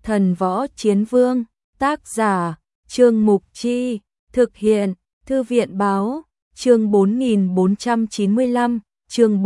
Thần Võ Chiến Vương, tác giả, Trương Mục Chi, thực hiện, Thư viện Báo, chương 4495, chương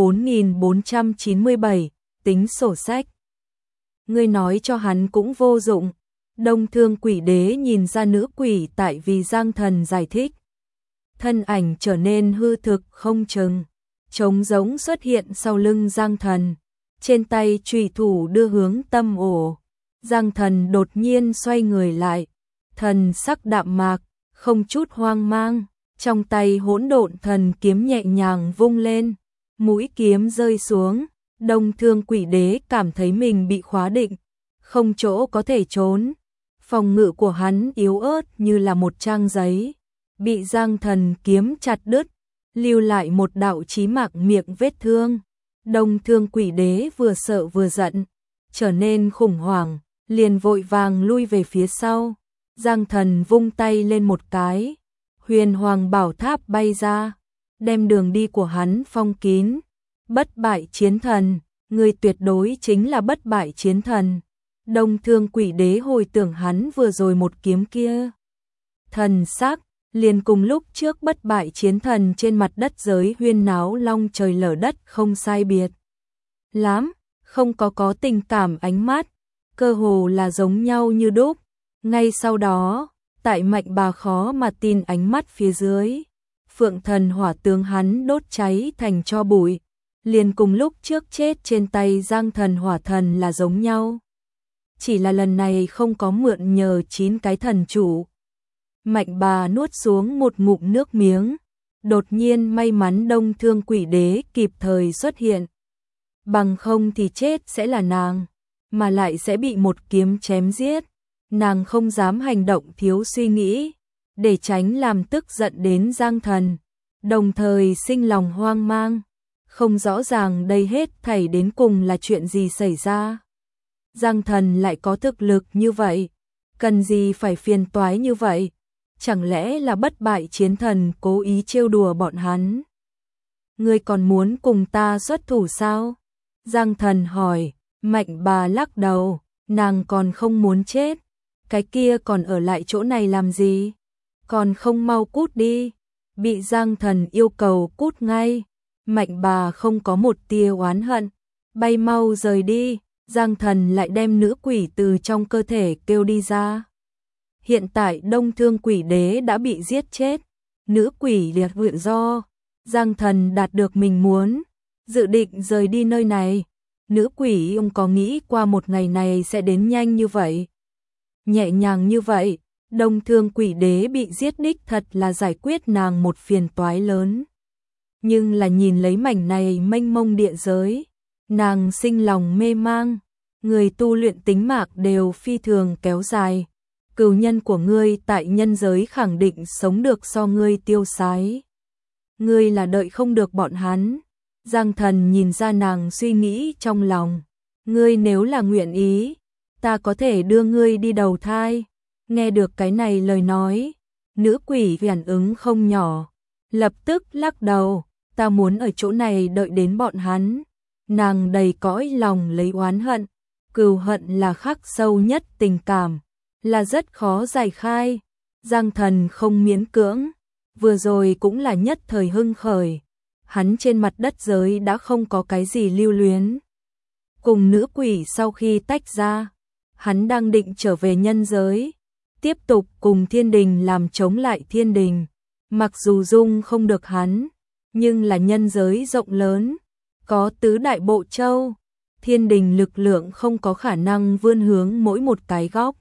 4497, tính sổ sách. Ngươi nói cho hắn cũng vô dụng. Đông Thương Quỷ Đế nhìn ra nữ quỷ tại vì Giang Thần giải thích. Thân ảnh trở nên hư thực không chừng, trống giống xuất hiện sau lưng Giang Thần, trên tay chùy thủ đưa hướng tâm ổ. Giang Thần đột nhiên xoay người lại, thần sắc đạm mạc, không chút hoang mang, trong tay hỗn độn thần kiếm nhẹ nhàng vung lên, mũi kiếm rơi xuống. Đông Thương Quỷ Đế cảm thấy mình bị khóa định, không chỗ có thể trốn. Phòng ngự của hắn yếu ớt như là một trang giấy, bị Giang Thần kiếm chặt đứt, lưu lại một đạo chí mạng miệng vết thương. Đông Thương Quỷ Đế vừa sợ vừa giận, trở nên khủng hoảng, liền vội vàng lui về phía sau. Giang Thần vung tay lên một cái, Huyền Hoàng Bảo Tháp bay ra, đem đường đi của hắn phong kín. Bất bại chiến thần, người tuyệt đối chính là bất bại chiến thần. Đông Thương Quỷ Đế hồi tưởng hắn vừa rồi một kiếm kia. Thần sắc, liền cùng lúc trước bất bại chiến thần trên mặt đất giới huyên náo long trời lở đất không sai biệt lắm, không có tình cảm ánh mắt, cơ hồ là giống nhau như đúc. Ngay sau đó, tại Mạnh Bà khó mà tin ánh mắt phía dưới, Phượng Thần hỏa tướng hắn đốt cháy thành tro bụi, liền cùng lúc trước chết trên tay Giang Thần hỏa thần là giống nhau. Chỉ là lần này không có mượn nhờ 9 cái thần chủ. Mạnh Bà nuốt xuống một ngụm nước miếng, đột nhiên may mắn Đông Thương Quỷ Đế kịp thời xuất hiện. Bằng không thì chết sẽ là nàng, mà lại sẽ bị một kiếm chém giết. Nàng không dám hành động thiếu suy nghĩ, để tránh làm tức giận đến Giang Thần, đồng thời sinh lòng hoang mang, không rõ ràng đây hết thảy đến cùng là chuyện gì xảy ra. Giang Thần lại có thực lực như vậy, cần gì phải phiền toái như vậy? Chẳng lẽ là bất bại chiến thần cố ý trêu đùa bọn hắn? Ngươi còn muốn cùng ta xuất thủ sao? Giang Thần hỏi. Mạnh Bà lắc đầu, nàng còn không muốn chết, cái kia còn ở lại chỗ này làm gì? Còn không mau cút đi. Bị Giang Thần yêu cầu cút ngay, Mạnh Bà không có một tia oán hận, bay mau rời đi. Giang Thần lại đem nữ quỷ từ trong cơ thể kêu đi ra. Hiện tại Đông Thương Quỷ Đế đã bị giết chết, nữ quỷ liệt vượn do Giang Thần đạt được mình muốn, dự định rời đi nơi này. Nữ quỷ ông có nghĩ qua một ngày này sẽ đến nhanh như vậy, nhẹ nhàng như vậy. Đông Thương Quỷ Đế bị giết đích thật là giải quyết nàng một phiền toái lớn. Nhưng là nhìn lấy mảnh này mênh mông địa giới, nàng sinh lòng mê mang. Người tu luyện tính mạng đều phi thường kéo dài, cừu nhân của ngươi tại nhân giới khẳng định sống được so ngươi tiêu sái. Ngươi là đợi không được bọn hắn. Giang Thần nhìn ra nàng suy nghĩ trong lòng. Ngươi nếu là nguyện ý, ta có thể đưa ngươi đi đầu thai. Nghe được cái này lời nói, nữ quỷ phản ứng không nhỏ, lập tức lắc đầu, ta muốn ở chỗ này đợi đến bọn hắn. Nàng đầy cõi lòng lấy oán hận, cừu hận là khắc sâu nhất tình cảm, là rất khó giải khai. Giang Thần không miễn cưỡng, vừa rồi cũng là nhất thời hưng khởi, hắn trên mặt đất giới đã không có cái gì lưu luyến. Cùng nữ quỷ sau khi tách ra, hắn đang định trở về nhân giới, tiếp tục cùng thiên đình làm chống lại thiên đình. Mặc dù dung không được hắn, nhưng là nhân giới rộng lớn, có tứ đại bộ châu, thiên đình lực lượng không có khả năng vươn hướng mỗi một cái góc.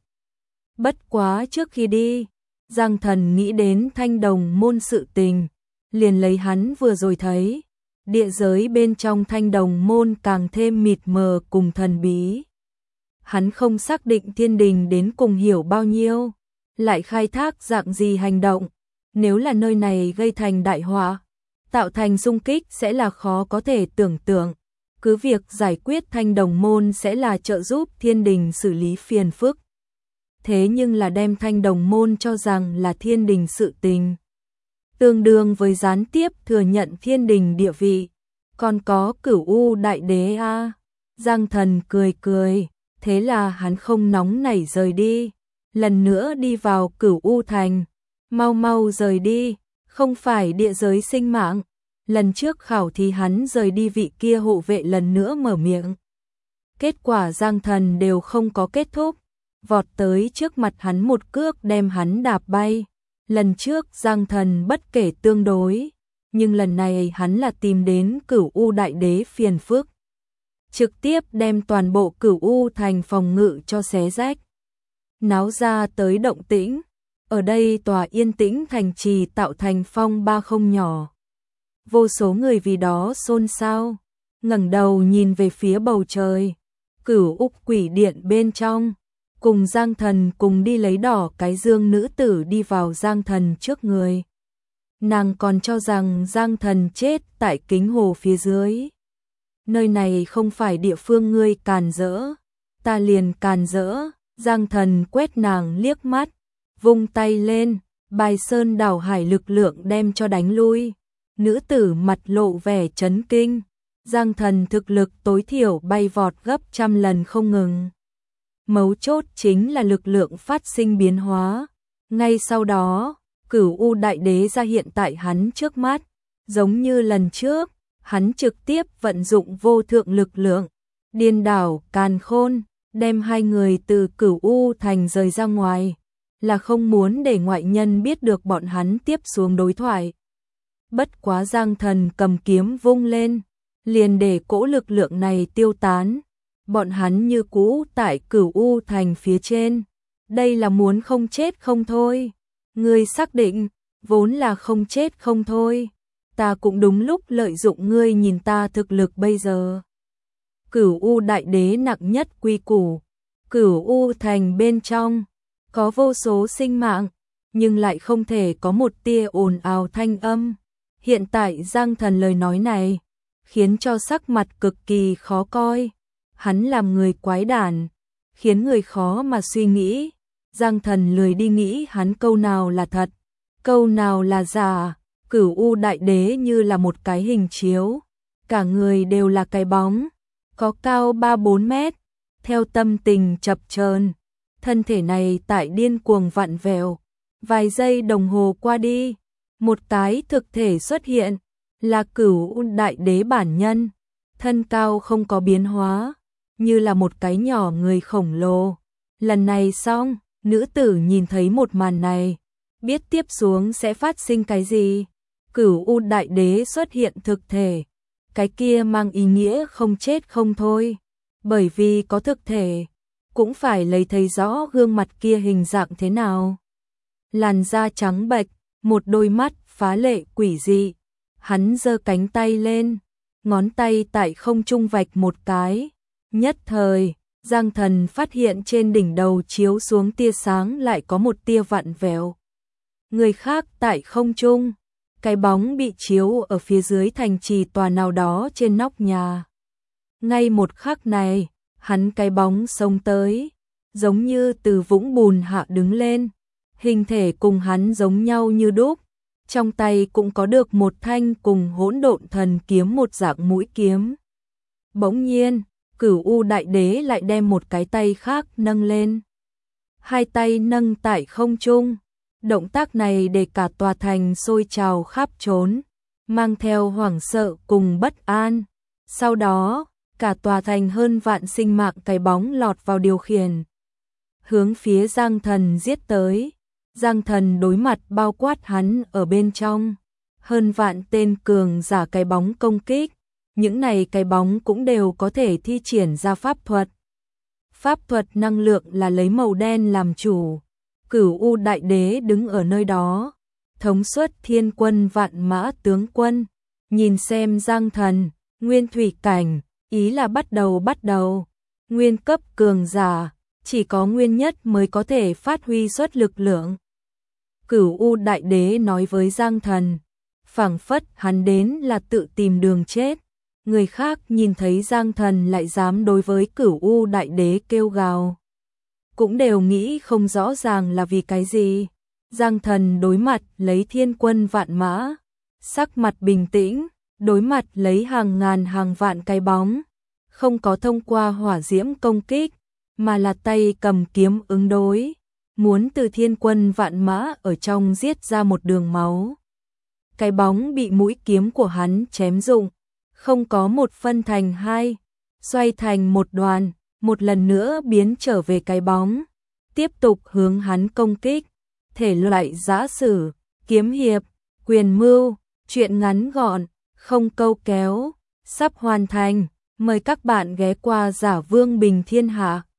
Bất quá trước khi đi, Giang Thần nghĩ đến Thanh Đồng môn sự tình, liền lấy hắn vừa rồi thấy, địa giới bên trong Thanh Đồng môn càng thêm mịt mờ cùng thần bí. Hắn không xác định thiên đình đến cùng hiểu bao nhiêu, lại khai thác dạng gì hành động. Nếu là nơi này gây thành đại họa, tạo thành xung kích sẽ là khó có thể tưởng tượng. Cứ việc giải quyết Thanh Đồng môn sẽ là trợ giúp thiên đình xử lý phiền phức. Thế nhưng là đem Thanh Đồng môn cho rằng là thiên đình sự tình, tương đương với gián tiếp thừa nhận thiên đình địa vị. Còn có Cửu U Đại Đế a. Giang Thần cười cười, Thế là hắn không nóng nảy rời đi, lần nữa đi vào Cửu U Thành. Mau mau rời đi, không phải địa giới sinh mạng. Lần trước khảo thì hắn rời đi, vị kia hộ vệ lần nữa mở miệng. Kết quả Giang Thần đều không có kết thúc, vọt tới trước mặt hắn một cước đem hắn đạp bay. Lần trước Giang Thần bất kể tương đối, nhưng lần này hắn là tìm đến Cửu U Đại Đế phiền phức. Trực tiếp đem toàn bộ Cửu U Thành phòng ngự cho xé rách. Náo ra tới động tĩnh, ở đây tòa yên tĩnh thành trì tạo thành phong ba không nhỏ. Vô số người vì đó xôn xao, ngẩng đầu nhìn về phía bầu trời. Cửu U Quỷ Điện bên trong, cùng Giang Thần cùng đi lấy đỏ cái dương nữ tử đi vào Giang Thần trước người. Nàng còn cho rằng Giang Thần chết tại kính hồ phía dưới. Nơi này không phải địa phương ngươi càn rỡ, ta liền càn rỡ. Giang Thần quét nàng liếc mắt, vung tay lên, bài sơn đảo hải lực lượng đem cho đánh lui. Nữ tử mặt lộ vẻ chấn kinh. Giang Thần thực lực tối thiểu bay vọt gấp trăm lần không ngừng. Mấu chốt chính là lực lượng phát sinh biến hóa. Ngay sau đó, Cửu U Đại Đế ra hiện tại hắn trước mắt. Giống như lần trước, hắn trực tiếp vận dụng vô thượng lực lượng, điên đảo càn khôn, đem hai người từ Cửu U Thành rời ra ngoài, là không muốn để ngoại nhân biết được bọn hắn tiếp xuống đối thoại. Bất quá Giang Thần cầm kiếm vung lên, liền để cỗ lực lượng này tiêu tán. Bọn hắn như cũ tại Cửu U Thành phía trên. Đây là muốn không chết không thôi. Ngươi xác định, vốn là không chết không thôi. Ta cũng đúng lúc lợi dụng ngươi, nhìn ta thực lực bây giờ. Cửu U Đại Đế nặng nhất quy củ. Cửu U Thành bên trong, có vô số sinh mạng, nhưng lại không thể có một tia ồn ào thanh âm. Hiện tại Giang Thần lời nói này, khiến cho sắc mặt cực kỳ khó coi. Hắn làm người quái đản, khiến người khó mà suy nghĩ. Giang Thần lười đi nghĩ hắn câu nào là thật, câu nào là giả. Cửu U Đại Đế như là một cái hình chiếu, cả người đều là cái bóng, có cao 3-4 mét, theo tâm tình chập chờn, thân thể này tại điên cuồng vặn vẹo. Vài giây đồng hồ qua đi, một tái thực thể xuất hiện, là Cửu U Đại Đế bản nhân, thân cao không có biến hóa, như là một cái nhỏ người khổng lồ. Lần này xong, nữ tử nhìn thấy một màn này, biết tiếp xuống sẽ phát sinh cái gì. Cửu U Đại Đế xuất hiện thực thể, cái kia mang ý nghĩa không chết không thôi, bởi vì có thực thể, cũng phải lấy thấy rõ gương mặt kia hình dạng thế nào. Làn da trắng bệch, một đôi mắt phá lệ quỷ dị. Hắn giơ cánh tay lên, ngón tay tại không trung vạch một cái. Nhất thời, Giang Thần phát hiện trên đỉnh đầu chiếu xuống tia sáng lại có một tia vặn vẹo. Người khác tại không trung, cái bóng bị chiếu ở phía dưới thành trì tòa nào đó trên nóc nhà. Ngay một khắc này, hắn cái bóng xông tới, giống như từ vũng bùn hạ đứng lên, hình thể cùng hắn giống nhau như đúc, trong tay cũng có được một thanh cùng Hỗn Độn Thần kiếm một dạng mũi kiếm. Bỗng nhiên, Cửu U Đại Đế lại đem một cái tay khác nâng lên. Hai tay nâng tại không trung. Động tác này để cả tòa thành sôi trào khắp trốn, mang theo hoảng sợ cùng bất an. Sau đó, cả tòa thành hơn vạn sinh mạng cái bóng lọt vào điều khiển, hướng phía Giang Thần giết tới. Giang Thần đối mặt bao quát hắn ở bên trong, hơn vạn tên cường giả cái bóng công kích. Những này cái bóng cũng đều có thể thi triển ra pháp thuật. Pháp thuật năng lượng là lấy màu đen làm chủ. Cửu U Đại Đế đứng ở nơi đó, thống suất thiên quân vạn mã tướng quân, nhìn xem Giang Thần, nguyên thủy cảnh, ý là bắt đầu, nguyên cấp cường giả, chỉ có nguyên nhất mới có thể phát huy xuất lực lượng. Cửu U Đại Đế nói với Giang Thần, phảng phất hắn đến là tự tìm đường chết. Người khác nhìn thấy Giang Thần lại dám đối với Cửu U Đại Đế kêu gào, cũng đều nghĩ không rõ ràng là vì cái gì. Giang Thần đối mặt lấy thiên quân vạn mã, sắc mặt bình tĩnh, đối mặt lấy hàng ngàn hàng vạn cái bóng, không có thông qua hỏa diễm công kích, mà là tay cầm kiếm ứng đối, muốn từ thiên quân vạn mã ở trong giết ra một đường máu. Cái bóng bị mũi kiếm của hắn chém rụng, không có một phân thành hai, xoay thành một đoàn, một lần nữa biến trở về cái bóng, tiếp tục hướng hắn công kích. Thể loại giã sử, kiếm hiệp, quyền mưu, truyện ngắn gọn, không câu kéo, sắp hoàn thành. Mời các bạn ghé qua Giả Vương Bình Thiên Hạ.